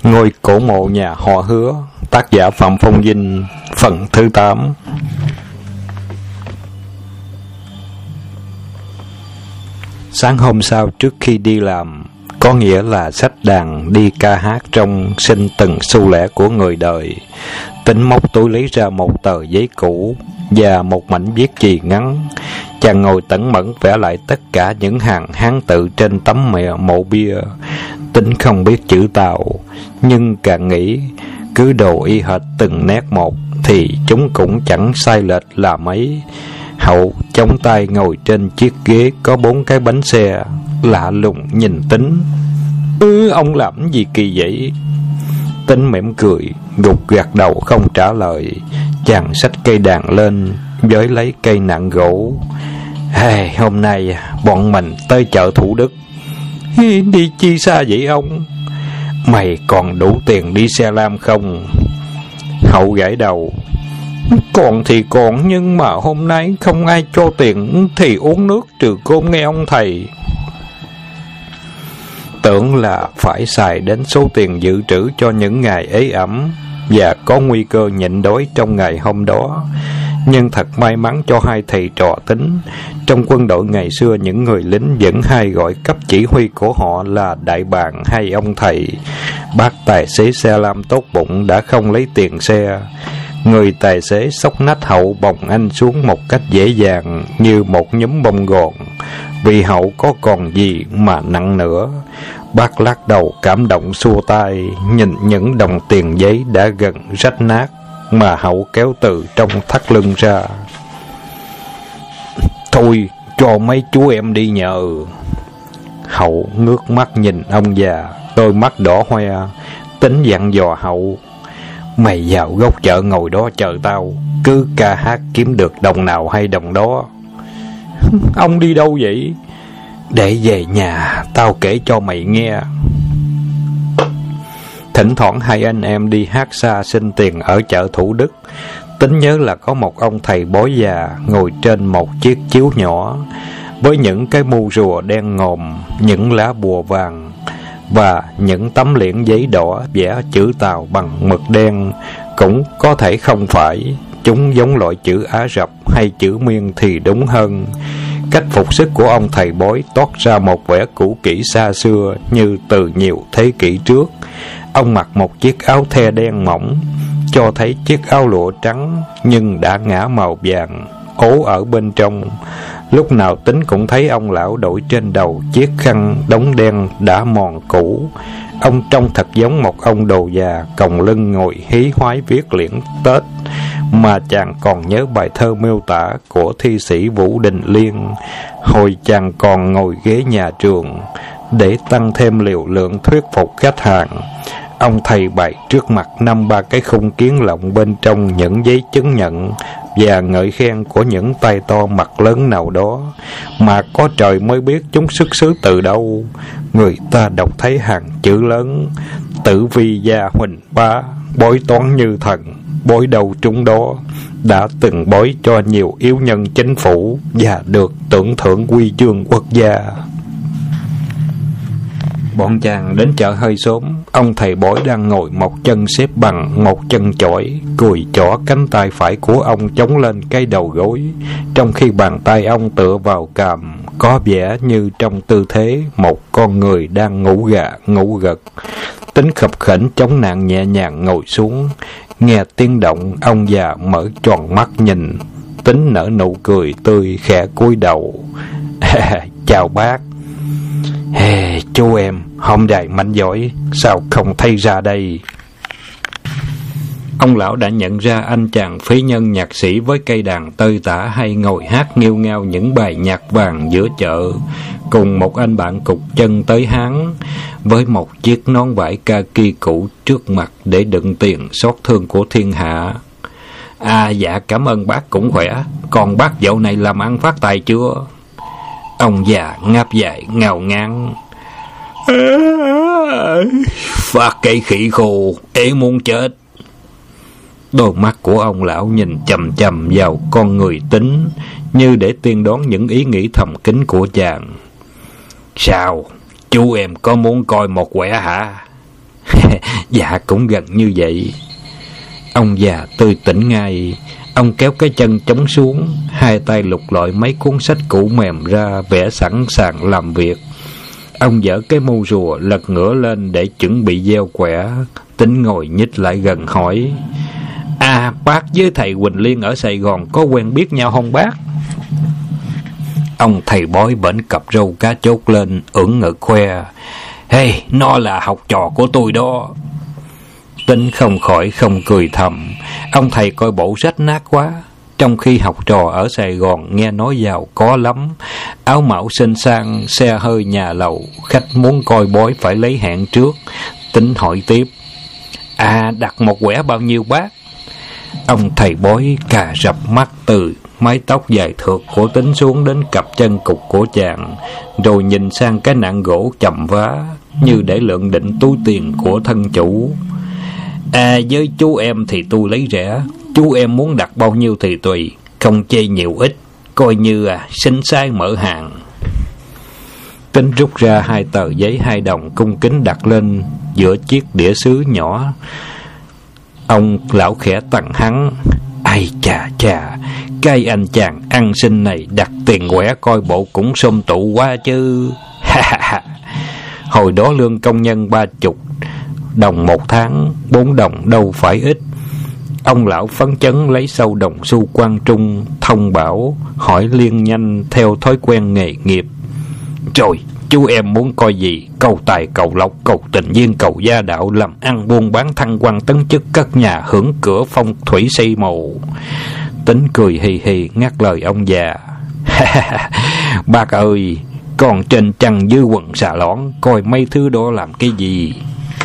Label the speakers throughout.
Speaker 1: Ngôi cổ mộ nhà họ Hứa, tác giả Phạm Phong Vinh, phần thứ 8. Sáng hôm sau trước khi đi làm, có nghĩa là xách đàn đi ca hát trong sinh từng xu lẻ của người đời. Tính móc túi lấy ra một tờ giấy cũ và một mảnh viết chì ngắn. Chàng ngồi tẩn mẫn vẽ lại tất cả những hàng hán tự trên tấm mộ bia. Tính không biết chữ Tàu, nhưng càng nghĩ cứ đồ y hệt từng nét một thì chúng cũng chẳng sai lệch là mấy. Hậu chống tay ngồi trên chiếc ghế có 4 cái bánh xe, lạ lùng nhìn Tính. Ông làm gì kỳ vậy? Tính mỉm cười, gục gạt đầu không trả lời. Chàng xách cây đàn lên, với lấy cây nặng gỗ. Hôm nay bọn mình tới chợ Thủ Đức. Đi chi xa vậy ông? Mày còn đủ tiền đi xe lam không? Hậu gãi đầu. Còn thì còn, nhưng mà hôm nay không ai cho tiền thì uống nước trừ cơm nghe ông thầy. Tưởng là phải xài đến số tiền dự trữ cho những ngày ế ẩm và có nguy cơ nhịn đói trong ngày hôm đó. Nhưng thật may mắn cho hai thầy trò Tính. Trong quân đội ngày xưa, những người lính vẫn hay gọi cấp chỉ huy của họ là đại bàng hay ông thầy. Bác tài xế xe lam tốt bụng đã không lấy tiền xe. Người tài xế xốc nách Hậu bồng anh xuống một cách dễ dàng như một nhúm bông gòn. Vì Hậu có còn gì mà nặng nữa. Bác lắc đầu cảm động xua tay, nhìn những đồng tiền giấy đã gần rách nát mà Hậu kéo từ trong thắt lưng ra. Thôi cho mấy chú em đi nhờ. Hậu ngước mắt nhìn ông già, đôi mắt đỏ hoe. Tính dặn dò Hậu. Mày vào góc chợ ngồi đó chờ tao, cứ ca hát kiếm được đồng nào hay đồng đó. Ông đi đâu vậy? Để về nhà tao kể cho mày nghe. Thỉnh thoảng hai anh em đi hát xa xin tiền ở chợ Thủ Đức. Tính nhớ là có một ông thầy bói già ngồi trên một chiếc chiếu nhỏ với những cái mu rùa đen ngòm, những lá bùa vàng và những tấm liễn giấy đỏ vẽ chữ Tàu bằng mực đen. Cũng có thể không phải, chúng giống loại chữ Ả Rập hay chữ Miên thì đúng hơn. Cách phục sức của ông thầy bói toát ra một vẻ cũ kỹ xa xưa như từ nhiều thế kỷ trước. Ông mặc một chiếc áo the đen mỏng, cho thấy chiếc áo lụa trắng nhưng đã ngả màu vàng, ố ở bên trong. Lúc nào Tính cũng thấy ông lão đội trên đầu chiếc khăn đóng đen đã mòn cũ. Ông trông thật giống một ông đồ già còng lưng ngồi hí hoái viết liễn Tết. Mà chàng còn nhớ bài thơ miêu tả của thi sĩ Vũ Đình Liên hồi chàng còn ngồi ghế nhà trường. Để tăng thêm liều lượng thuyết phục khách hàng, ông thầy bày trước mặt 5-3 cái khung kiến lọng, bên trong những giấy chứng nhận và ngợi khen của những tay to mặt lớn nào đó mà có trời mới biết chúng xuất xứ từ đâu. Người ta đọc thấy hàng chữ lớn: Tử Vi Gia Huỳnh Bá, bói toán như thần, bói đầu trúng đó, đã từng bói cho nhiều yếu nhân chính phủ và được tưởng thưởng huy chương quốc gia. Bọn chàng đến chợ hơi sớm. Ông thầy bói đang ngồi một chân xếp bằng một chân chổi, cùi chỏ cánh tay phải của ông chống lên cái đầu gối, trong khi bàn tay ông tựa vào cằm, có vẻ như trong tư thế một con người đang ngủ gà ngủ gật. Tính khập khểnh chống nạn nhẹ nhàng ngồi xuống. Nghe tiếng động, ông già mở tròn mắt nhìn. Tính nở nụ cười tươi, khẽ cúi đầu. Chào bác. Chú em, hôm nay mạnh giỏi, sao không thấy ra đây? Ông lão đã nhận ra anh chàng phế nhân nhạc sĩ với cây đàn tơi tả hay ngồi hát nghêu ngao những bài nhạc vàng giữa chợ, cùng một anh bạn cục chân tới Hán với một chiếc nón vải kaki cũ trước mặt để đựng tiền xót thương của thiên hạ. Dạ cảm ơn bác cũng khỏe. Còn bác dạo này làm ăn phát tài chưa? Ông già ngáp dài ngào ngán. Phát cái khỉ khô, ế muốn chết. Đôi mắt của ông lão nhìn chằm chằm vào con người Tính, như để tiên đoán những ý nghĩ thầm kín của chàng. Sao? Chú em có muốn coi một quẻ hả? Dạ cũng gần như vậy. Ông già tươi tỉnh ngay. Ông kéo cái chân chống xuống, hai tay lục lọi mấy cuốn sách cũ mềm ra, vẻ sẵn sàng làm việc. Ông dở cái mưu rùa lật ngửa lên để chuẩn bị gieo quẻ. Tính ngồi nhích lại gần hỏi: Bác với thầy Quỳnh Liên ở Sài Gòn có quen biết nhau không bác? Ông thầy bói bển cặp râu cá chốt lên, ưỡn ngực khoe: Hey, nó là học trò của tôi đó. Tính không khỏi không cười thầm. Ông thầy coi bộ rách nát quá. Trong khi học trò ở Sài Gòn nghe nói giàu có lắm, áo mão xinh sang, xe hơi nhà lầu, khách muốn coi bói phải lấy hẹn trước. Tính hỏi tiếp: đặt một quẻ bao nhiêu bác? Ông thầy bói cà rập mắt từ mái tóc dài thượt của Tính xuống đến cặp chân cục của chàng, rồi nhìn sang cái nạng gỗ chầm vá như để lượng định túi tiền của thân chủ. Với chú em thì tôi lấy rẻ. Chú em muốn đặt bao nhiêu thì tùy, không chê nhiều ít, coi như xin sai mở hàng. Tính rút ra 2 tờ giấy 2 đồng cung kính đặt lên giữa chiếc đĩa sứ nhỏ. Ông lão khẽ tặng hắn: Ai chà chà, cái anh chàng ăn xin này đặt tiền quẻ coi bộ cũng xôm tụ quá chứ. Hồi đó lương công nhân 30 đồng một tháng, 4 đồng đâu phải ít. Ông lão phấn chấn lấy sâu đồng xu quan trung, thông bảo, hỏi liên nhanh theo thói quen nghề nghiệp: Rồi, chú em muốn coi gì? Cầu tài, cầu lộc, cầu tình duyên, cầu gia đạo, làm ăn buôn bán, thăng quan tấn chức, cất nhà, hưởng cửa, phong thủy xây mồ. Tính cười hì hì ngắt lời ông già: Bác ơi, còn trên trăng dưới quần xà lõn, coi mấy thứ đó làm cái gì?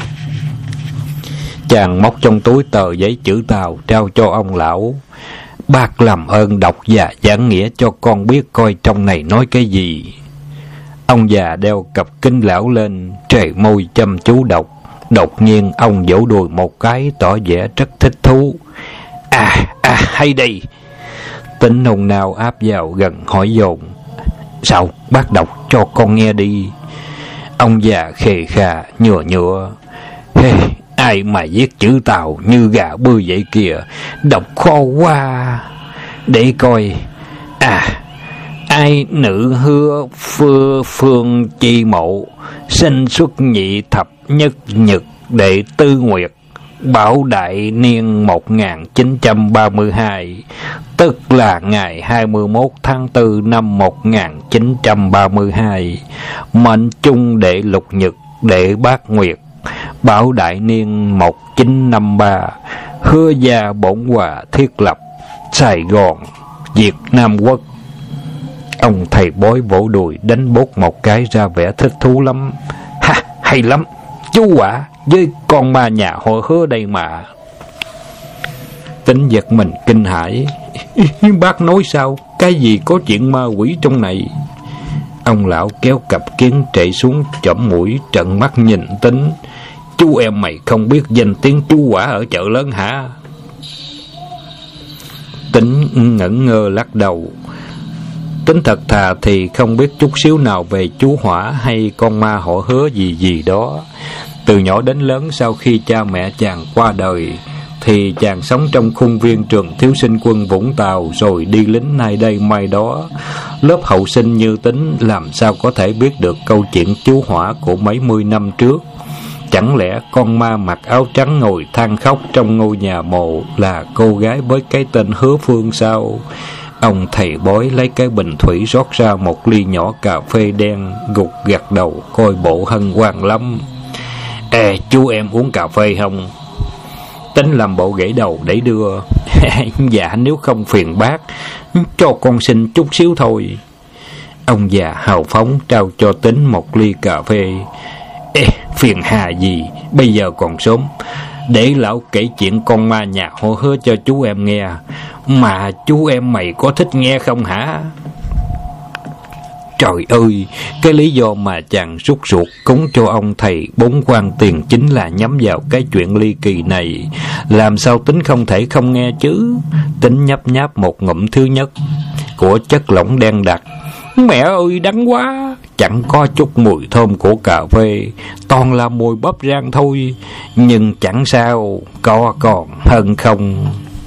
Speaker 1: Chàng móc trong túi tờ giấy chữ Tàu trao cho ông lão: Bác làm ơn đọc và giảng nghĩa cho con biết coi trong này nói cái gì. Ông già đeo cặp kính lão lên, trề môi chăm chú đọc. Đột nhiên ông vỗ đùi một cái, tỏ vẻ rất thích thú. Hay đây. Tính nôn nao áp vào gần hỏi dồn: Sao bác đọc cho con nghe đi. Ông già khề khà nhựa nhựa: Ai mà viết chữ Tàu như gà bươi vậy kìa, đọc khó quá. Để coi. Ai nữ hứa phương chi mộ, sinh xuất nhị thập nhất nhật đệ tư nguyệt, bảo đại niên 1932, tức là ngày 21 tháng 4 năm 1932, mệnh chung đệ lục nhật đệ bát nguyệt, bảo đại niên 1953, hứa gia bổn hòa thiết lập, Sài Gòn, Việt Nam Quốc. Ông thầy bói vỗ đùi đánh bốt một cái, ra vẻ thích thú lắm. Hay lắm, chú với con ma nhà họ Hứa đây mà. Tính giật mình kinh hãi: Bác nói sao? Cái gì có chuyện ma quỷ trong này? Ông lão kéo cặp kiến trệ xuống chỏm mũi, trợn mắt nhìn Tính: Chú em mày không biết danh tiếng chú Quả ở chợ lớn hả? Tính ngẩn ngơ lắc đầu. Tính thật thà thì không biết chút xíu nào về chú Hỏa hay con ma họ Hứa gì đó. Từ nhỏ đến lớn, sau khi cha mẹ chàng qua đời thì chàng sống trong khuôn viên trường thiếu sinh quân Vũng Tàu, rồi đi lính nay đây mai đó. Lớp hậu sinh như Tính làm sao có thể biết được câu chuyện chú Hỏa của mấy mươi năm trước. Chẳng lẽ con ma mặc áo trắng ngồi than khóc trong ngôi nhà mộ là cô gái với cái tên Hứa Phương sao? Ông thầy bói lấy cái bình thủy rót ra một ly nhỏ cà phê đen, gục gật đầu coi bộ hân hoan lắm. Chú em uống cà phê không? Tính làm bộ gãy đầu để đưa. Dạ nếu không phiền bác, cho con xin chút xíu thôi. Ông già hào phóng trao cho Tính một ly cà phê. Phiền hà gì, bây giờ còn sớm. Để lão kể chuyện con ma nhà họ Hứa cho chú em nghe. Mà chú em mày có thích nghe không hả? Trời ơi, cái lý do mà chàng rút ruột cúng cho ông thầy 4 quan tiền chính là nhắm vào cái chuyện ly kỳ này. Làm sao Tính không thể không nghe chứ? Tính nhấp nháp một ngụm thứ nhất của chất lỏng đen đặc. Mẹ ơi, đắng quá! chẳng có chút mùi thơm của cà phê, toàn là mùi bắp rang thôi. Nhưng chẳng sao, có còn hơn không.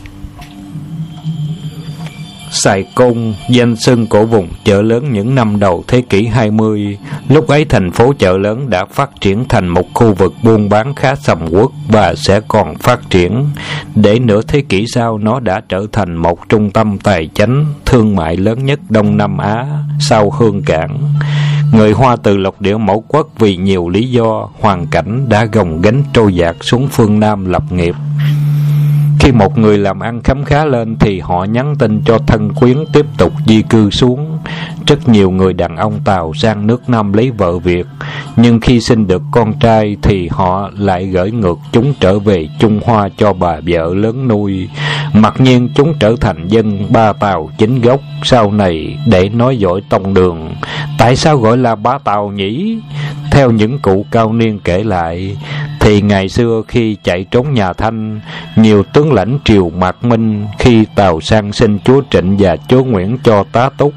Speaker 1: Sài Gòn, danh xưng của vùng chợ lớn những năm đầu thế kỷ 20. Lúc ấy thành phố chợ lớn đã phát triển thành một khu vực buôn bán khá sầm uất và sẽ còn phát triển. Để nửa thế kỷ sau, nó đã trở thành một trung tâm tài chánh, thương mại lớn nhất Đông Nam Á, sau Hương Cảng. Người Hoa từ lục địa mẫu quốc vì nhiều lý do, hoàn cảnh đã gồng gánh trôi dạt xuống phương Nam lập nghiệp. Khi một người làm ăn khấm khá lên thì họ nhắn tin cho thân quyến tiếp tục di cư xuống. Rất nhiều người đàn ông Tàu sang nước Nam lấy vợ Việt, nhưng khi sinh được con trai thì họ lại gửi ngược chúng trở về Trung Hoa cho bà vợ lớn nuôi. Mặc nhiên chúng trở thành dân Ba Tàu chính gốc sau này để nói giỏi tông đường. Tại sao gọi là Ba Tàu nhỉ? Theo những cụ cao niên kể lại, thì ngày xưa khi chạy trốn nhà Thanh, nhiều tướng lãnh triều Mạc Minh khi Tàu sang xin chúa Trịnh và chúa Nguyễn cho tá túc.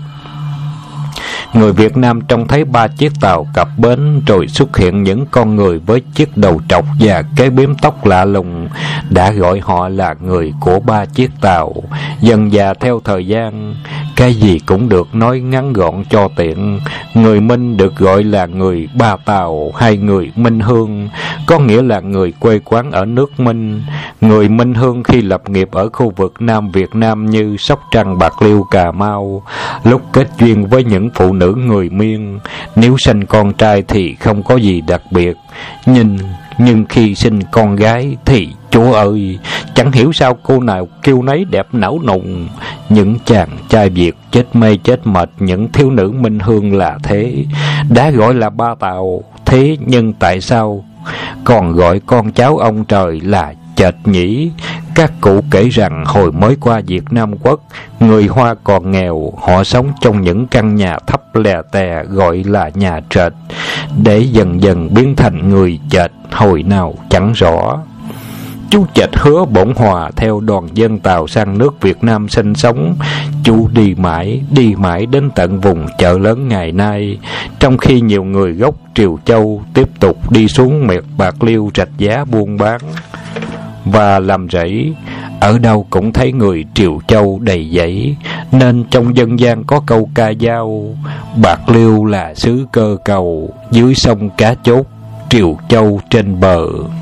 Speaker 1: Người Việt Nam trông thấy 3 chiếc tàu cập bến, rồi xuất hiện những con người với chiếc đầu trọc và cái bím tóc lạ lùng, đã gọi họ là người của 3 chiếc tàu. Dần dà theo thời gian, cái gì cũng được nói ngắn gọn cho tiện. Người Minh được gọi là người Ba Tàu hay người Minh Hương, có nghĩa là người quê quán ở nước Minh. Người Minh Hương khi lập nghiệp ở khu vực Nam Việt Nam như Sóc Trăng, Bạc Liêu, Cà Mau, lúc kết duyên với những phụ nữ người Miên, nếu sinh con trai thì không có gì đặc biệt, nhưng khi sinh con gái thì chúa ơi, chẳng hiểu sao cô nào kêu nấy đẹp não nùng. Những chàng trai Việt chết mê chết mệt những thiếu nữ Minh Hương là thế, đã gọi là Ba Tàu. Thế nhưng tại sao còn gọi con cháu ông trời là chệch nhỉ? Các cụ kể rằng hồi mới qua Việt Nam Quốc, người Hoa còn nghèo, họ sống trong những căn nhà thấp lè tè gọi là nhà trệt, để dần dần biến thành người chệch hồi nào chẳng rõ. Chú Chệch hứa bổn hòa theo đoàn dân Tàu sang nước Việt Nam sinh sống. Chú đi mãi đến tận vùng chợ lớn ngày nay, trong khi nhiều người gốc Triều Châu tiếp tục đi xuống miệt Bạc Liêu Rạch Giá buôn bán và làm rẫy. Ở đâu cũng thấy người Triều Châu đầy dẫy, nên trong dân gian có câu ca dao: Bạc Liêu là xứ cơ cầu, dưới sông cá chốt, Triều Châu trên bờ.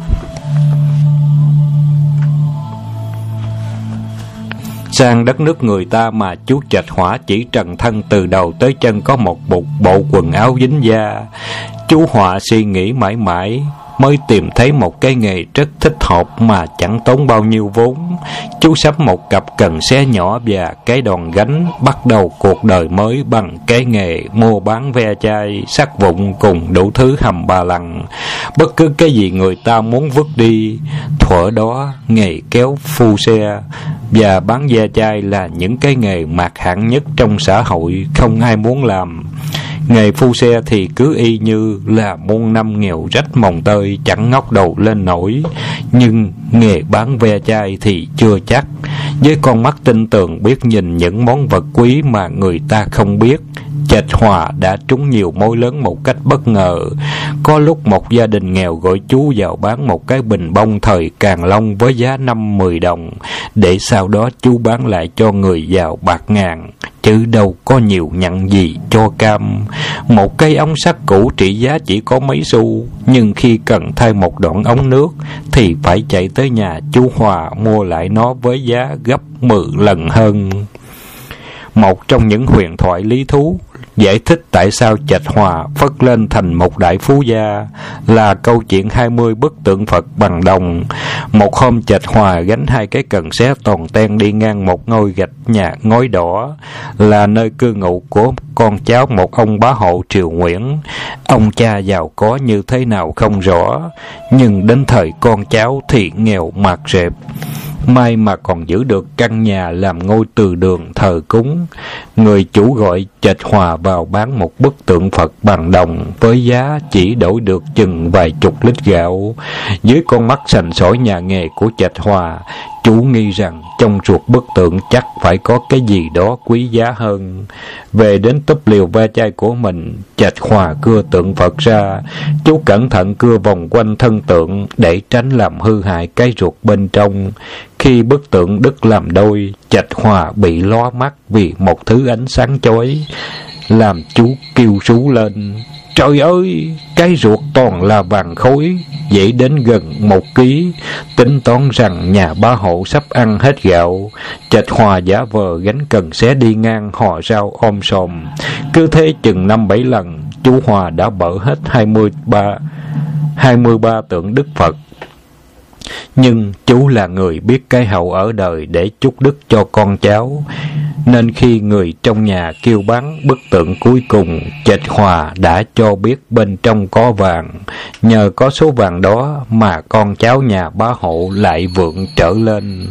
Speaker 1: Sang đất nước người ta mà chú Chệch Hỏa chỉ trần thân từ đầu tới chân có một bộ quần áo dính da. Chú Họa suy nghĩ mãi mãi mới tìm thấy một cái nghề rất thích hợp mà chẳng tốn bao nhiêu vốn. Chú sắm một cặp cần xé nhỏ và cái đòn gánh, bắt đầu cuộc đời mới bằng cái nghề mua bán ve chai, sắt vụn cùng đủ thứ hầm bà lằng. Bất cứ cái gì người ta muốn vứt đi. Thuở đó, nghề kéo phu xe và bán ve chai là những cái nghề mạt hạng nhất trong xã hội, không ai muốn làm. Nghề phu xe thì cứ y như là muôn năm nghèo rách mồng tơi, chẳng ngóc đầu lên nổi. Nhưng nghề bán ve chai thì chưa chắc. Với con mắt tinh tường biết nhìn những món vật quý mà người ta không biết, Chệch Hòa đã trúng nhiều mối lớn một cách bất ngờ. Có lúc một gia đình nghèo gọi chú vào bán một cái bình bông thời Càn Long với giá 5-10 đồng, để sau đó chú bán lại cho người giàu bạc ngàn, chứ đâu có nhiều nhặn gì cho cam. Một cây ống sắt cũ trị giá chỉ có mấy xu, nhưng khi cần thay một đoạn ống nước thì phải chạy tới nhà chú Hòa mua lại nó với giá gấp 10 lần hơn. Một trong những huyền thoại lý thú giải thích tại sao Chệch Hòa phất lên thành một đại phú gia là câu chuyện 20 bức tượng Phật bằng đồng. Một hôm Chệch Hòa gánh 2 cái cần xé toàn ten đi ngang một ngôi gạch nhà ngói đỏ, là nơi cư ngụ của con cháu một ông bá hộ Triều Nguyễn. Ông cha giàu có như thế nào không rõ, nhưng đến thời con cháu thì nghèo mạt rệp. May mà còn giữ được căn nhà làm ngôi từ đường thờ cúng. Người chủ gọi Chệch Hòa vào bán một bức tượng Phật bằng đồng với giá chỉ đổi được chừng vài chục lít gạo. Dưới con mắt sành sỏi nhà nghề của Chệch Hòa, Chú nghi rằng trong ruột bức tượng chắc phải có cái gì đó quý giá hơn. Về đến túp liều ve chai của mình, Trạch Hòa cưa tượng Phật ra. Chú cẩn thận cưa vòng quanh thân tượng để tránh làm hư hại cái ruột bên trong. Khi bức tượng đứt làm đôi, Trạch Hòa bị lóa mắt vì một thứ ánh sáng chói, làm chú kêu rú lên. Trời ơi, cái ruột toàn là vàng khối, dễ đến gần 1 ký. Tính toán rằng nhà bá hộ sắp ăn hết gạo, Trạch Hòa giả vờ gánh cần xé đi ngang hò rau om sòm. Cứ thế chừng 5-7 lần, chú Hòa đã bở hết 23 tượng Đức Phật. Nhưng chú là người biết cái hậu ở đời để chúc đức cho con cháu, nên khi người trong nhà kêu bán bức tượng cuối cùng, Trạch Hòa đã cho biết bên trong có vàng. Nhờ có số vàng đó mà con cháu nhà bá hộ lại vượng trở lên.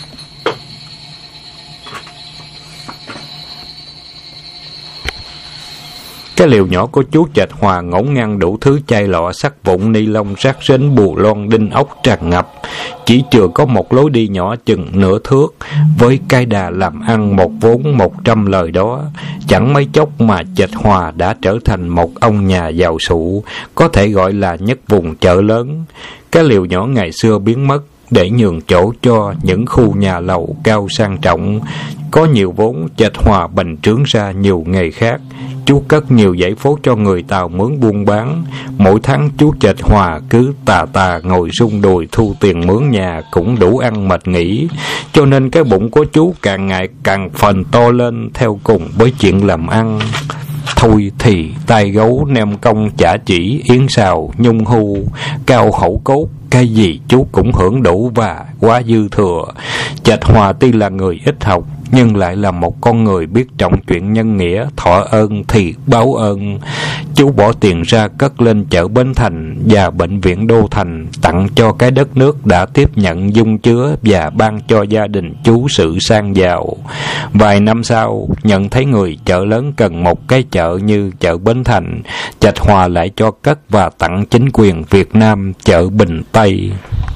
Speaker 1: Cái liều nhỏ của chú Trạch Hòa ngổn ngang đủ thứ chai lọ, sắt vụn, ni lông, rác rến, bù lon, đinh ốc tràn ngập. Chỉ chừa có một lối đi nhỏ chừng nửa thước, với cái đà làm ăn một vốn 100 lời đó, chẳng mấy chốc mà Trạch Hòa đã trở thành một ông nhà giàu sụ, có thể gọi là nhất vùng chợ lớn. Cái liều nhỏ ngày xưa biến mất để nhường chỗ cho những khu nhà lầu cao sang trọng. Có nhiều vốn, Trạch Hòa bành trướng ra nhiều nghề khác. Chú cất nhiều dãy phố cho người Tàu mướn buôn bán. Mỗi tháng chú Trạch Hòa cứ tà ngồi rung đùi thu tiền mướn nhà cũng đủ ăn mệt nghỉ. Cho nên cái bụng của chú càng ngày càng phình to lên theo cùng với chuyện làm ăn. Thôi thì tai gấu, nem công, chả chỉ, yến xào, nhung hu, cao hậu cốt, cái gì chú cũng hưởng đủ và quá dư thừa. Trạch Hòa tuy là người ít học, nhưng lại là một con người biết trọng chuyện nhân nghĩa, thọ ơn thì báo ơn. Chú bỏ tiền ra cất lên chợ Bến Thành và bệnh viện Đô Thành, tặng cho cái đất nước đã tiếp nhận dung chứa và ban cho gia đình chú sự sang giàu. Vài năm sau, nhận thấy người chợ lớn cần một cái chợ như chợ Bến Thành, Trạch Hòa lại cho cất và tặng chính quyền Việt Nam chợ Bình Tây.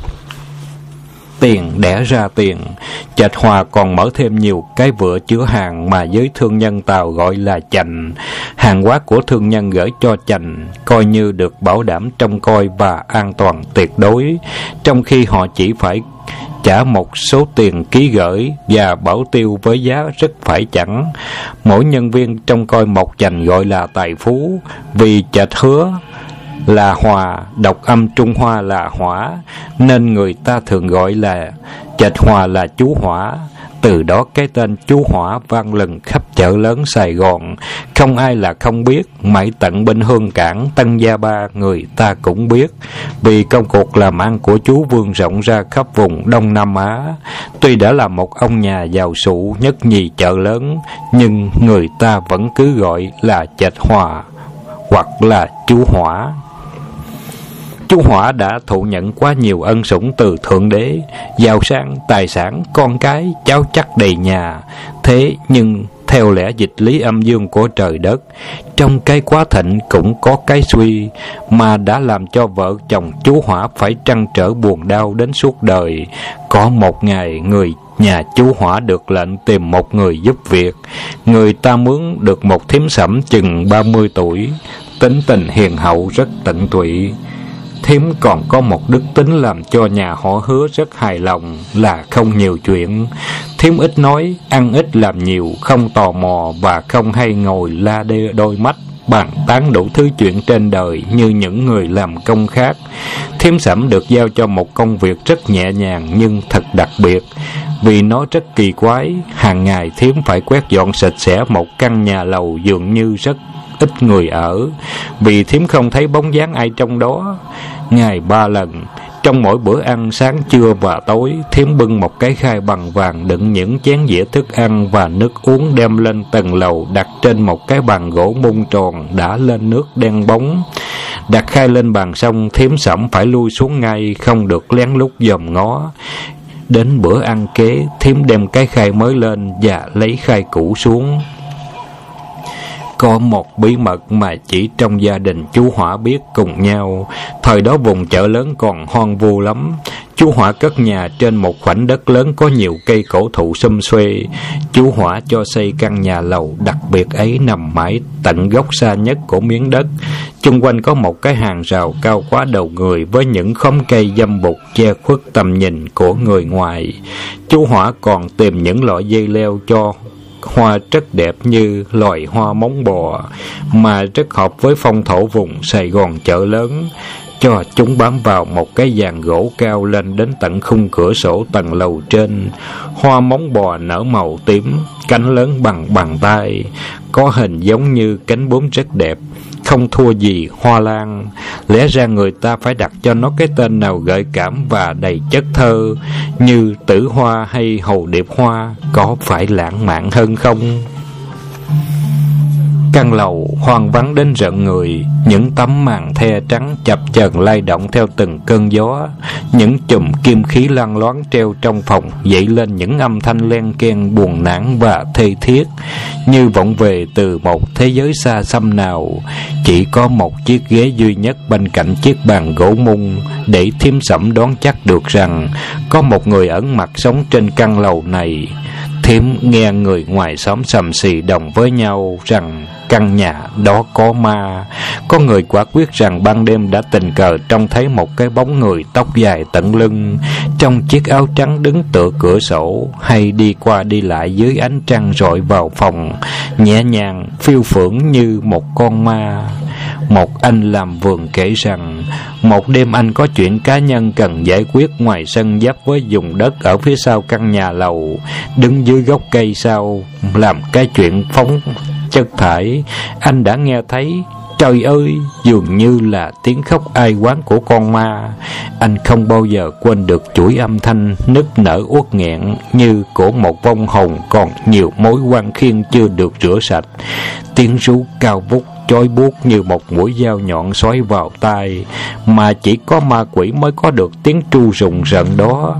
Speaker 1: Tiền đẻ ra tiền, Trạch Hòa còn mở thêm nhiều cái vựa chứa hàng mà giới thương nhân Tàu gọi là chành. Hàng hóa của thương nhân gửi cho chành coi như được bảo đảm trông coi và an toàn tuyệt đối, trong khi họ chỉ phải trả một số tiền ký gửi và bảo tiêu với giá rất phải chẵn. Mỗi nhân viên trông coi một chành gọi là tài phú, vì Trạch hứa là Hòa, đọc âm Trung Hoa là Hỏa, nên người ta thường gọi là Trạch Hòa là chú Hỏa. Từ đó cái tên chú Hỏa vang lừng khắp chợ lớn Sài Gòn, không ai là không biết. Mãi tận bên Hương Cảng, Tân Gia Ba người ta cũng biết, vì công cuộc làm ăn của chú vươn rộng ra khắp vùng Đông Nam Á. Tuy đã là một ông nhà giàu sụ nhất nhì chợ lớn, nhưng người ta vẫn cứ gọi là Trạch Hòa hoặc là chú Hỏa. Chú Hỏa đã thụ nhận quá nhiều ân sủng từ Thượng Đế, giàu sang, tài sản, con cái, cháu chắc đầy nhà. Thế nhưng theo lẽ dịch lý âm dương của trời đất, trong cái quá thịnh cũng có cái suy, mà đã làm cho vợ chồng chú Hỏa phải trăn trở buồn đau đến suốt đời. Có một ngày, người nhà chú Hỏa được lệnh tìm một người giúp việc. Người ta mướn được một thím sẩm chừng 30 tuổi, tính tình hiền hậu, rất tận tụy. Thím còn có một đức tính làm cho nhà họ Hứa rất hài lòng là không nhiều chuyện. Thím ít nói, ăn ít làm nhiều, không tò mò và không hay ngồi la đôi mắt bàn tán đủ thứ chuyện trên đời như những người làm công khác. Thím Sẩm được giao cho một công việc rất nhẹ nhàng nhưng thật đặc biệt, vì nó rất kỳ quái. Hàng ngày thím phải quét dọn sạch sẽ một căn nhà lầu dường như rất ít người ở, vì thím không thấy bóng dáng ai trong đó. Ngày 3 lần, trong mỗi bữa ăn sáng, trưa và tối, thím bưng một cái khay bằng vàng đựng những chén dĩa thức ăn và nước uống đem lên tầng lầu, đặt trên một cái bàn gỗ mung tròn đã lên nước đen bóng. Đặt khay lên bàn xong, thím Sẩm phải lui xuống ngay, không được lén lút dòm ngó. Đến bữa ăn kế, thím đem cái khay mới lên và lấy khay cũ xuống. có một bí mật mà chỉ trong gia đình chú Hỏa biết cùng nhau. Thời đó vùng chợ lớn còn hoang vu lắm. Chú Hỏa cất nhà trên một khoảnh đất lớn có nhiều cây cổ thụ sum xuê. Chú Hỏa cho xây căn nhà lầu đặc biệt ấy nằm mãi tận góc xa nhất của miếng đất. Chung quanh có một cái hàng rào cao quá đầu người với những khóm cây dâm bụt che khuất tầm nhìn của người ngoài. Chú Hỏa còn tìm những loại dây leo cho hoa rất đẹp như loài hoa móng bò, mà rất hợp với phong thổ vùng Sài Gòn chợ lớn, cho chúng bám vào một cái giàn gỗ cao lên đến tận khung cửa sổ tầng lầu trên. Hoa móng bò nở màu tím, cánh lớn bằng bàn tay, có hình giống như cánh bướm rất đẹp, không thua gì hoa lan. Lẽ ra người ta phải đặt cho nó cái tên nào gợi cảm và đầy chất thơ, như tử hoa hay hồ điệp hoa, có phải lãng mạn hơn không? Căn lầu hoang vắng đến rợn người, những tấm màn the trắng chập chờn lay động theo từng cơn gió, những chùm kim khí loang loáng treo trong phòng dậy lên những âm thanh len keng buồn nản và thê thiết, như vọng về từ một thế giới xa xăm nào. Chỉ có một chiếc ghế duy nhất bên cạnh chiếc bàn gỗ mung, để Thím Sẩm đoán chắc được rằng có một người ẩn mặt sống trên căn lầu này. Thím nghe người ngoài xóm xầm xì đồng với nhau rằng căn nhà đó có ma. Có người quả quyết rằng ban đêm đã tình cờ trông thấy một cái bóng người tóc dài tận lưng, trong chiếc áo trắng đứng tựa cửa sổ, hay đi qua đi lại dưới ánh trăng rọi vào phòng, nhẹ nhàng phiêu phưởng như một con ma. Một anh làm vườn kể rằng một đêm anh có chuyện cá nhân cần giải quyết ngoài sân giáp với vùng đất ở phía sau căn nhà lầu. Đứng dưới gốc cây sau làm cái chuyện phóng chất thải, anh đã nghe thấy, trời ơi, dường như là tiếng khóc ai oán của con ma. Anh không bao giờ quên được chuỗi âm thanh nức nở uất nghẹn như của một vong hồn còn nhiều mối oan khiên chưa được rửa sạch. Tiếng rú cao vút chói buốt như một mũi dao nhọn xoáy vào tai, mà chỉ có ma quỷ mới có được tiếng tru rùng rợn đó.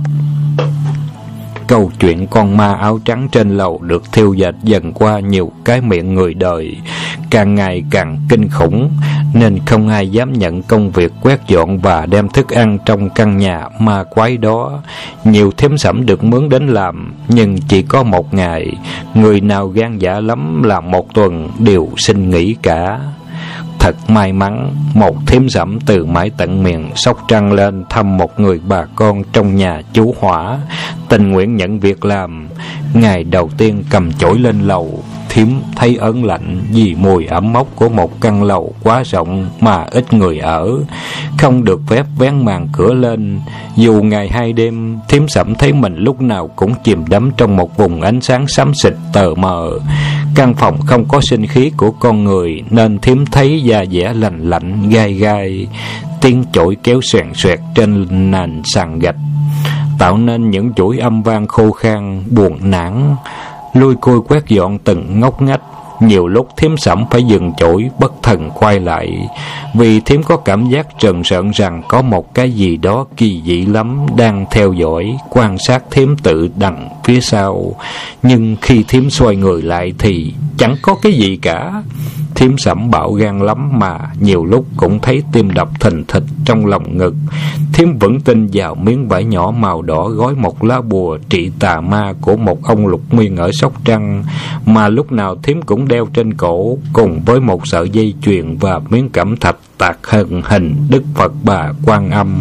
Speaker 1: Câu chuyện con ma áo trắng trên lầu được thêu dệt dần qua nhiều cái miệng người đời, càng ngày càng kinh khủng, nên không ai dám nhận công việc quét dọn và đem thức ăn trong căn nhà ma quái đó. Nhiều Thím Sẩm được mướn đến làm, nhưng chỉ có một ngày, người nào gan dạ lắm làm một tuần đều xin nghỉ cả. Thật may mắn, một Thím Sẩm từ mãi tận miền Sóc Trăng lên thăm một người bà con trong nhà chú Hỏa, tình nguyện nhận việc làm. Ngày đầu tiên cầm chổi lên lầu, Thím thấy ớn lạnh vì mùi ẩm mốc của một căn lầu quá rộng mà ít người ở, không được phép vén màn cửa lên. Dù ngày hay đêm, Thím Sẩm thấy mình lúc nào cũng chìm đắm trong một vùng ánh sáng xám xịt tờ mờ. Căn phòng không có sinh khí của con người, nên Thím thấy da dẻ lành lạnh gai gai. Tiếng chổi kéo xoèn xoẹt trên nền sàn gạch tạo nên những chuỗi âm vang khô khan buồn nản. Lui côi quét dọn từng ngóc ngách, nhiều lúc Thím Sẩm phải dừng chổi bất thần quay lại, vì Thím có cảm giác trần rợn rằng có một cái gì đó kỳ dị lắm đang theo dõi, quan sát Thím tự đằng phía sau. Nhưng khi Thím xoay người lại thì chẳng có cái gì cả. Thím Sẩm bạo gan lắm mà nhiều lúc cũng thấy tim đập thình thịch trong lòng ngực. Thím vẫn tin vào miếng vải nhỏ màu đỏ gói một lá bùa trị tà ma của một ông Lục Nguyên ở Sóc Trăng, mà lúc nào Thím cũng đeo trên cổ, cùng với một sợi dây chuyền và miếng cẩm thạch tạc hình Đức Phật Bà Quan Âm.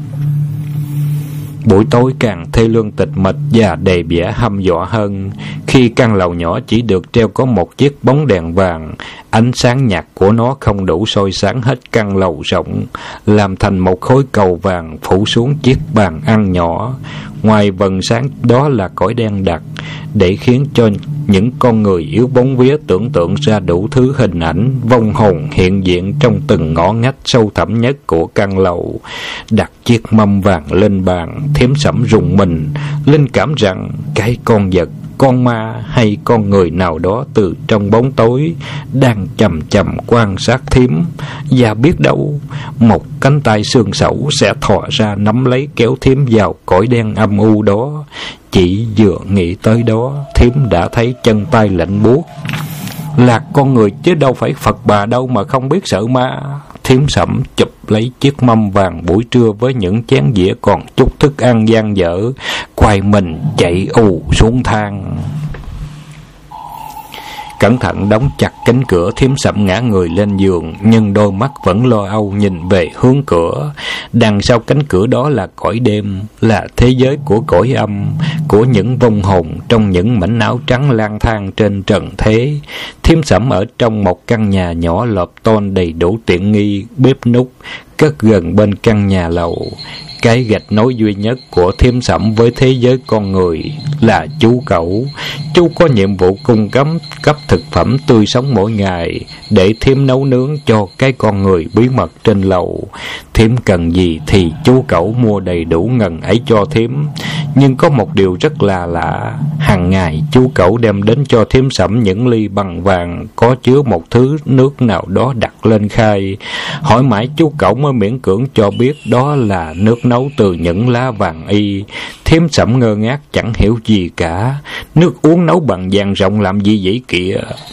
Speaker 1: Buổi tối càng thê lương tịch mịch và đầy vẻ hăm dọa hơn, khi căn lầu nhỏ chỉ được treo có một chiếc bóng đèn vàng. Ánh sáng nhạt của nó không đủ soi sáng hết căn lầu rộng, làm thành một khối cầu vàng phủ xuống chiếc bàn ăn nhỏ. Ngoài vầng sáng đó là cõi đen đặc, để khiến cho những con người yếu bóng vía tưởng tượng ra đủ thứ hình ảnh vong hồn hiện diện trong từng ngõ ngách sâu thẳm nhất của căn lầu. Đặt chiếc mâm vàng lên bàn, Thím Sẩm rùng mình, linh cảm rằng cái con vật, con ma hay con người nào đó từ trong bóng tối đang chầm chầm quan sát Thím, và biết đâu một cánh tay xương xẩu sẽ thò ra nắm lấy kéo Thím vào cõi đen âm u đó. Chỉ vừa nghĩ tới đó, Thím đã thấy chân tay lạnh buốt. Là con người chứ đâu phải Phật bà đâu mà không biết sợ ma. Thím Sẩm chụp lấy chiếc mâm vàng buổi trưa với những chén dĩa còn chút thức ăn dang dở, quay mình chạy ù xuống thang. Cẩn thận đóng chặt cánh cửa, Thím Sẩm ngã người lên giường, nhưng đôi mắt vẫn lo âu nhìn về hướng cửa. Đằng sau cánh cửa đó là cõi đêm, là thế giới của cõi âm, của những vong hồn trong những mảnh áo trắng lang thang trên trần thế. Thím Sẩm ở trong một căn nhà nhỏ lợp tôn đầy đủ tiện nghi, bếp núc, cất gần bên căn nhà lầu. Cái gạch nối duy nhất của Thím Sẩm với thế giới con người là chú Cẩu. Chú có nhiệm vụ cung cấp thực phẩm tươi sống mỗi ngày để Thím nấu nướng cho cái con người bí mật trên lầu. Thím cần gì thì chú Cẩu mua đầy đủ ngần ấy cho Thím. Nhưng có một điều rất là lạ, hàng ngày chú Cẩu đem đến cho Thím Sẩm những ly bằng vàng có chứa một thứ nước nào đó đặt lên khay. Hỏi mãi chú Cẩu mới miễn cưỡng cho biết đó là nước nấu từ những lá vàng y. Thím Sẩm ngơ ngác chẳng hiểu gì cả. Nước uống nấu bằng vàng ròng làm gì vậy kìa?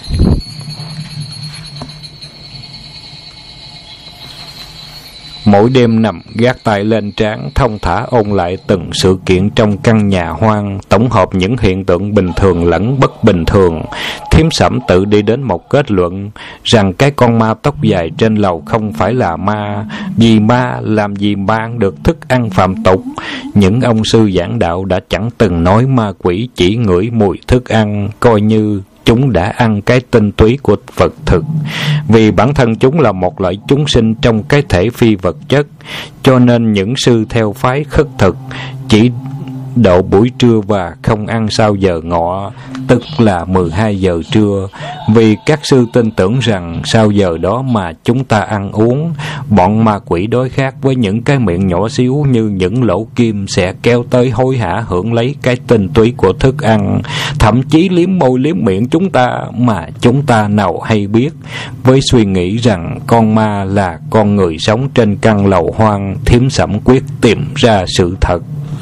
Speaker 1: Mỗi đêm nằm gác tay lên trán, thong thả ôn lại từng sự kiện trong căn nhà hoang, tổng hợp những hiện tượng bình thường lẫn bất bình thường. Thím Sẩm tự đi đến một kết luận rằng cái con ma tóc dài trên lầu không phải là ma, vì ma làm gì mà ăn được thức ăn phạm tục. Những ông sư giảng đạo đã chẳng từng nói ma quỷ chỉ ngửi mùi thức ăn, coi như chúng đã ăn cái tinh túy của vật thực. Vì bản thân chúng là một loại chúng sinh trong cái thể phi vật chất, cho nên những sư theo phái khất thực chỉ độ buổi trưa và không ăn sau giờ ngọ, tức là 12 giờ trưa. Vì các sư tin tưởng rằng sau giờ đó mà chúng ta ăn uống, bọn ma quỷ đối khác với những cái miệng nhỏ xíu như những lỗ kim sẽ kéo tới hối hả hưởng lấy cái tinh túy của thức ăn, thậm chí liếm môi liếm miệng chúng ta mà chúng ta nào hay biết. Với suy nghĩ rằng con ma là con người sống trên căn lầu hoang, Thím Sẩm quyết tìm ra sự thật.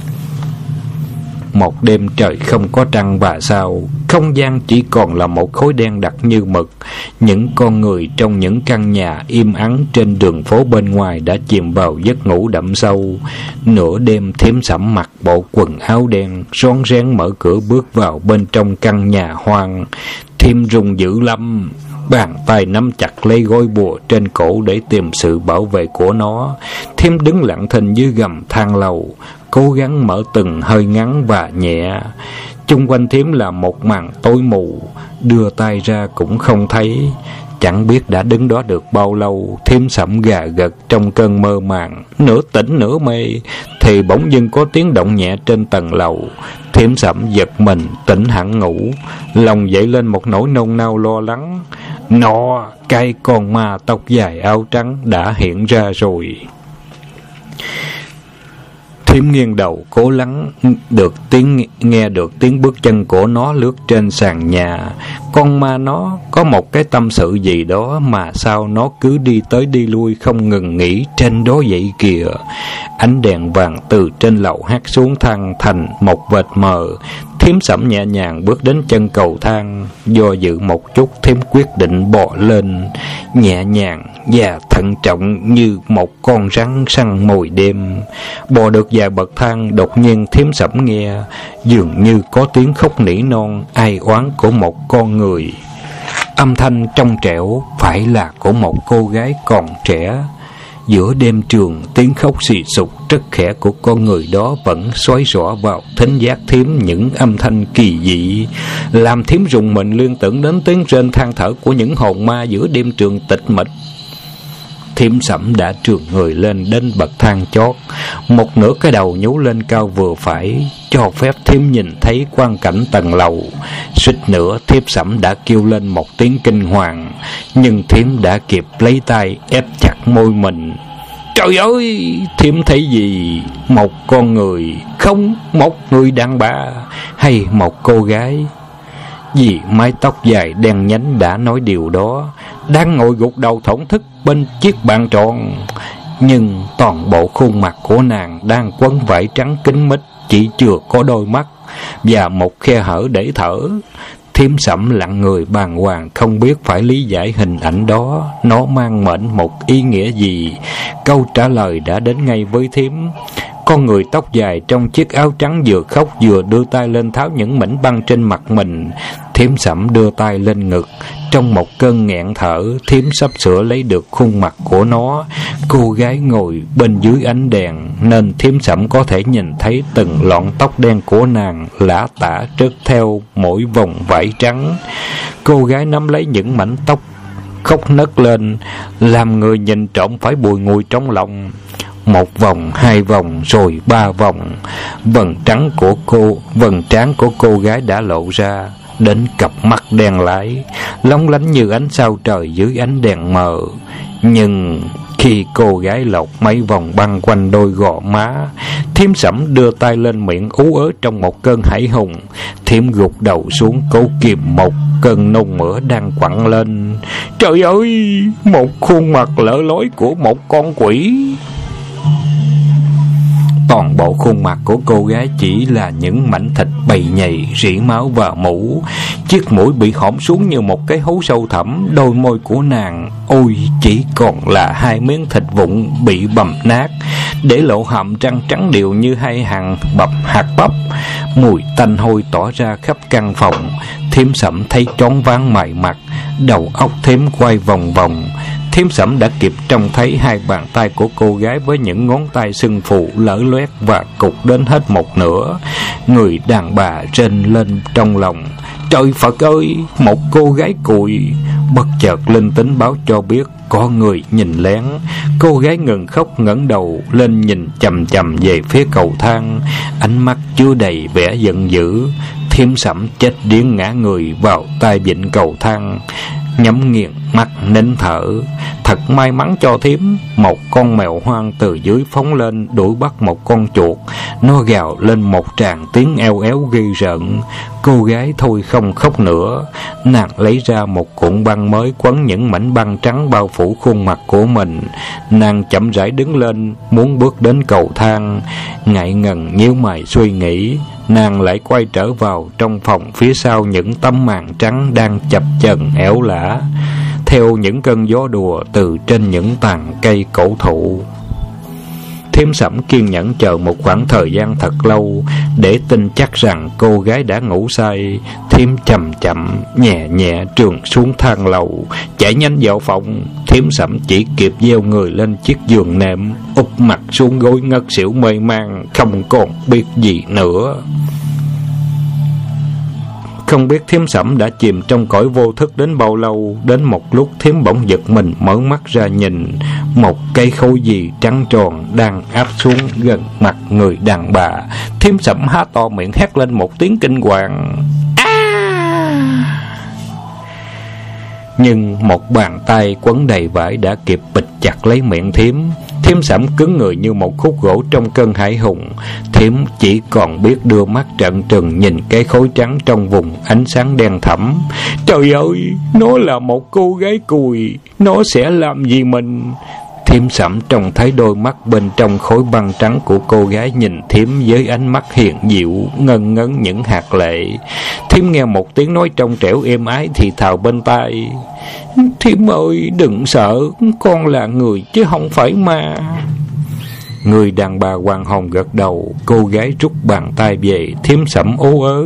Speaker 1: Một đêm trời không có trăng và sao, không gian chỉ còn là một khối đen đặc như mực. Những con người trong những căn nhà im ắng trên đường phố bên ngoài đã chìm vào giấc ngủ đậm sâu. Nửa đêm, Thím Sẩm mặc bộ quần áo đen, rón rén mở cửa bước vào bên trong căn nhà hoang. Thím run dữ lắm, bàn tay nắm chặt lấy gối bùa trên cổ để tìm sự bảo vệ của nó. Thím đứng lặng thinh dưới gầm thang lầu, cố gắng mở từng hơi ngắn và nhẹ. Chung quanh Thím là một màn tối mù, đưa tay ra cũng không thấy. Chẳng biết đã đứng đó được bao lâu, Thím Sẩm gà gật trong cơn mơ màng, nửa tỉnh nửa mê, thì bỗng dưng có tiếng động nhẹ trên tầng lầu. Thím Sẩm giật mình, tỉnh hẳn ngủ, lòng dậy lên một nỗi nôn nao lo lắng. Nó, cái con ma tóc dài áo trắng đã hiện ra rồi. Thím nghiêng đầu cố lắng nghe được tiếng bước chân của nó lướt trên sàn nhà. Con ma nó có một cái tâm sự gì đó mà sao nó cứ đi tới đi lui không ngừng nghỉ trên đó vậy kìa. Ánh đèn vàng từ trên lầu hắt xuống thang thành một vệt mờ. Thím Sẩm nhẹ nhàng bước đến chân cầu thang, do dự một chút, Thím quyết định bò lên, nhẹ nhàng và thận trọng như một con rắn săn mồi đêm. Bò được vài bậc thang, đột nhiên Thím Sẩm nghe dường như có tiếng khóc nỉ non ai oán của một con người. Âm thanh trong trẻo, phải là của một cô gái còn trẻ. Giữa đêm trường, tiếng khóc xì sụp rất khẽ của con người đó vẫn xoáy rõ vào thính giác Thím những âm thanh kỳ dị, làm Thím rùng mình liên tưởng đến tiếng rên than thở của những hồn ma giữa đêm trường tịch mịch. Thím Sẩm đã trườn người lên đến bậc thang chót, một nửa cái đầu nhú lên cao vừa phải, cho phép Thím nhìn thấy quang cảnh tầng lầu. Suýt nữa Thím Sẩm đã kêu lên một tiếng kinh hoàng, nhưng Thím đã kịp lấy tay ép chặt môi mình. Trời ơi, Thím thấy gì? Một con người, không, một người đàn bà hay một cô gái? Vì mái tóc dài đen nhánh đã nói điều đó, đang ngồi gục đầu thổn thức bên chiếc bàn tròn, nhưng toàn bộ khuôn mặt của nàng đang quấn vải trắng kín mít, chỉ chưa có đôi mắt và một khe hở để thở. Thiêm Sẩm lặng người bàng hoàng, không biết phải lý giải hình ảnh đó nó mang mệnh một ý nghĩa gì. Câu trả lời đã đến ngay với Thiêm. Con người tóc dài trong chiếc áo trắng vừa khóc vừa đưa tay lên tháo những mảnh băng trên mặt mình. Thiêm Sẩm đưa tay lên ngực. Trong một cơn nghẹn thở, Thiêm sắp sửa lấy được khuôn mặt của nó. Cô gái ngồi bên dưới ánh đèn, nên Thiêm Sẩm có thể nhìn thấy từng lọn tóc đen của nàng lả tả trớt theo mỗi vòng vải trắng. Cô gái nắm lấy những mảnh tóc, khóc nấc lên, làm người nhìn trộm phải bùi ngùi trong lòng. Một vòng, hai vòng, rồi ba vòng. Vầng trán của cô gái đã lộ ra, đến cặp mắt đen láy, lóng lánh như ánh sao trời dưới ánh đèn mờ. Nhưng khi cô gái lột mấy vòng băng quanh đôi gò má, Thiêm Sẩm đưa tay lên miệng ú ớ trong một cơn hãi hùng. Thiêm gục đầu xuống cố kìm một cơn nôn mửa đang quặn lên. Trời ơi, một khuôn mặt lở lối của một con quỷ. Toàn bộ khuôn mặt của cô gái chỉ là những mảnh thịt bầy nhầy, rỉ máu và mũ. Chiếc mũi bị hõm xuống như một cái hố sâu thẳm. Đôi môi của nàng, ôi, chỉ còn là hai miếng thịt vụn bị bầm nát, để lộ hàm răng trắng đều như hai hàng hạt bắp. Mùi tanh hôi tỏa ra khắp căn phòng. Thiêm Sẩm thấy choáng váng mày mặt, đầu óc Thiêm quay vòng vòng. Thiêm Sẩm đã kịp trông thấy hai bàn tay của cô gái với những ngón tay sưng phù lở loét và cụt đến hết một nửa. Người đàn bà rên lên trong lòng. Trời Phật ơi, một cô gái cùi. Bất chợt linh tính báo cho biết có người nhìn lén. Cô gái ngừng khóc, ngẩng đầu lên nhìn chằm chằm về phía cầu thang, ánh mắt chứa đầy vẻ giận dữ. Thiêm Sẩm chết điếng ngã người vào tay vịn cầu thang, nhắm nghiền mắt nín thở. Thật may mắn cho Thiêm, một con mèo hoang từ dưới phóng lên đuổi bắt một con chuột. Nó gào lên một tràng tiếng eo éo ghê rợn. Cô gái thôi không khóc nữa. Nàng lấy ra một cuộn băng mới, quấn những mảnh băng trắng bao phủ khuôn mặt của mình. Nàng chậm rãi đứng lên, muốn bước đến cầu thang. Ngại ngần nhíu mày suy nghĩ, nàng lại quay trở vào trong phòng phía sau những tấm màn trắng đang chập chờn ẻo lả theo những cơn gió đùa từ trên những tàn cây cổ thụ. Thiêm Sẩm kiên nhẫn chờ một khoảng thời gian thật lâu để tin chắc rằng cô gái đã ngủ say. Thiêm chậm chậm nhẹ nhẹ trườn xuống thang lầu, chạy nhanh vào phòng. Thiêm Sẩm chỉ kịp gieo người lên chiếc giường nệm, úp mặt xuống gối ngất xỉu mê man, không còn biết gì nữa. Không biết Thiêm Sẩm đã chìm trong cõi vô thức đến bao lâu. Đến một lúc Thiêm bỗng giật mình mở mắt ra nhìn, một cái khối gì trắng tròn đang áp xuống gần mặt người đàn bà. Thiêm Sẩm há to miệng hét lên một tiếng kinh hoàng. Nhưng một bàn tay quấn đầy vải đã kịp bịt chặt lấy miệng Thiêm. Thiêm Sẩm cứng người như một khúc gỗ trong cơn hãi hùng. Thiêm chỉ còn biết đưa mắt trợn trừng nhìn cái khối trắng trong vùng ánh sáng đen thẫm. Trời ơi, nó là một cô gái cùi, nó sẽ làm gì mình? Thiêm Sẩm trông thấy đôi mắt bên trong khối băng trắng của cô gái nhìn Thiêm với ánh mắt hiền dịu, ngân ngấn những hạt lệ. Thiêm nghe một tiếng nói trong trẻo êm ái thì thào bên tai. Thiêm ơi, đừng sợ, con là người chứ không phải ma. Người đàn bà hoàng hồn gật đầu. Cô gái rút bàn tay về. Thiêm Sẩm ố ớ.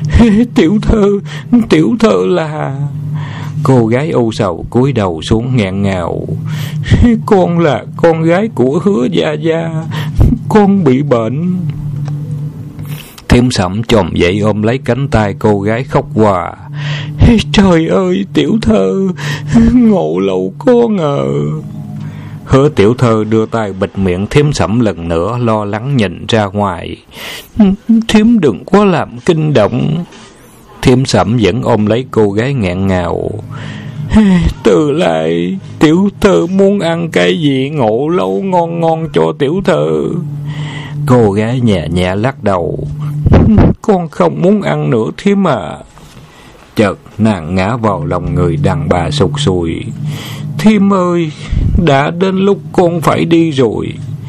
Speaker 1: Tiểu thơ là... Cô gái u sầu cúi đầu xuống nghẹn ngào. Con là con gái của Hứa Gia Gia, con bị bệnh. Thiêm Sẩm chồm dậy ôm lấy cánh tay cô gái khóc hòa. Trời ơi, tiểu thơ, ngộ lậu con à. Hứa tiểu thơ đưa tay bịt miệng Thiêm Sẩm lần nữa, lo lắng nhìn ra ngoài. Thiêm đừng có làm kinh động. Thiêm Sẩm vẫn ôm lấy cô gái nghẹn ngào. Từ lại tiểu thơ muốn ăn cái gì ngộ lẩu ngon ngon cho tiểu thơ. Cô gái nhẹ nhẹ lắc đầu. Con không muốn ăn nữa Thiêm à. Chợt nàng ngã vào lòng người đàn bà sụt sùi. Thiêm ơi, đã đến lúc con phải đi rồi.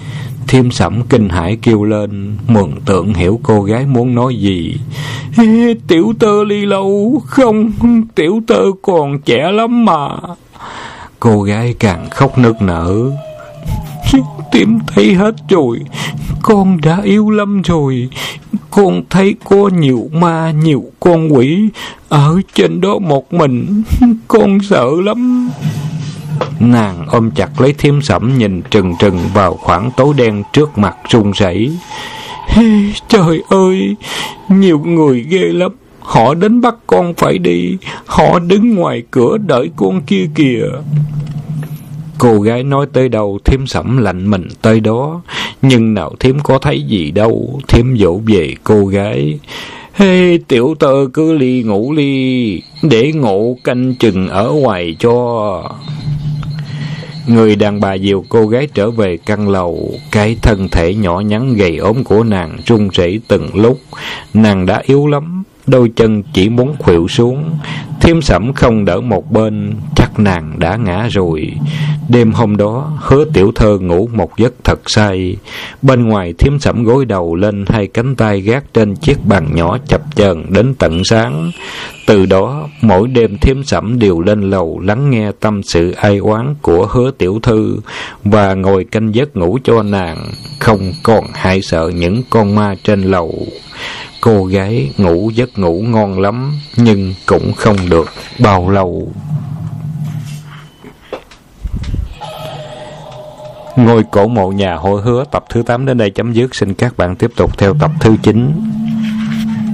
Speaker 1: Thiêm Sẩm kinh hãi kêu lên, mường tượng hiểu cô gái muốn nói gì. Tiểu tơ ly lâu, không, tiểu tơ còn trẻ lắm mà. Cô gái càng khóc nức nở. Thiêm thấy hết rồi, con đã yếu lắm rồi. Con thấy có nhiều ma, nhiều con quỷ ở trên đó một mình, con sợ lắm. Nàng ôm chặt lấy Thiêm Sẩm, nhìn trừng trừng vào khoảng tối đen trước mặt run rẩy. Trời ơi, nhiều người ghê lắm. Họ đến bắt con phải đi. Họ đứng ngoài cửa đợi con kia kìa. Cô gái nói tới đâu, Thiêm Sẩm lạnh mình tới đó. Nhưng nào Thiêm có thấy gì đâu. Thiêm dỗ về cô gái. Tiểu tơ cứ ngủ đi, để Ngộ canh chừng ở ngoài cho. Người đàn bà dìu cô gái trở về căn lầu. Cái thân thể nhỏ nhắn gầy ốm của nàng run rẩy từng lúc. Nàng đã yếu lắm, đôi chân chỉ muốn khuỵu xuống. Thiêm Sẩm không đỡ một bên, chắc nàng đã ngã rồi. Đêm hôm đó, Hứa tiểu thơ ngủ một giấc thật say. Bên ngoài, Thiêm Sẩm gối đầu lên, hai cánh tay gác trên chiếc bàn nhỏ chập chờn đến tận sáng. Từ đó, mỗi đêm Thiêm Sẩm đều lên lầu lắng nghe tâm sự ai oán của Hứa tiểu thư và ngồi canh giấc ngủ cho nàng, không còn hại sợ những con ma trên lầu. Cô gái ngủ giấc ngủ ngon lắm, nhưng cũng không được bao lâu. Ngôi cổ mộ nhà họ Hứa tập thứ 8 đến đây chấm dứt. Xin các bạn tiếp tục theo tập thứ 9.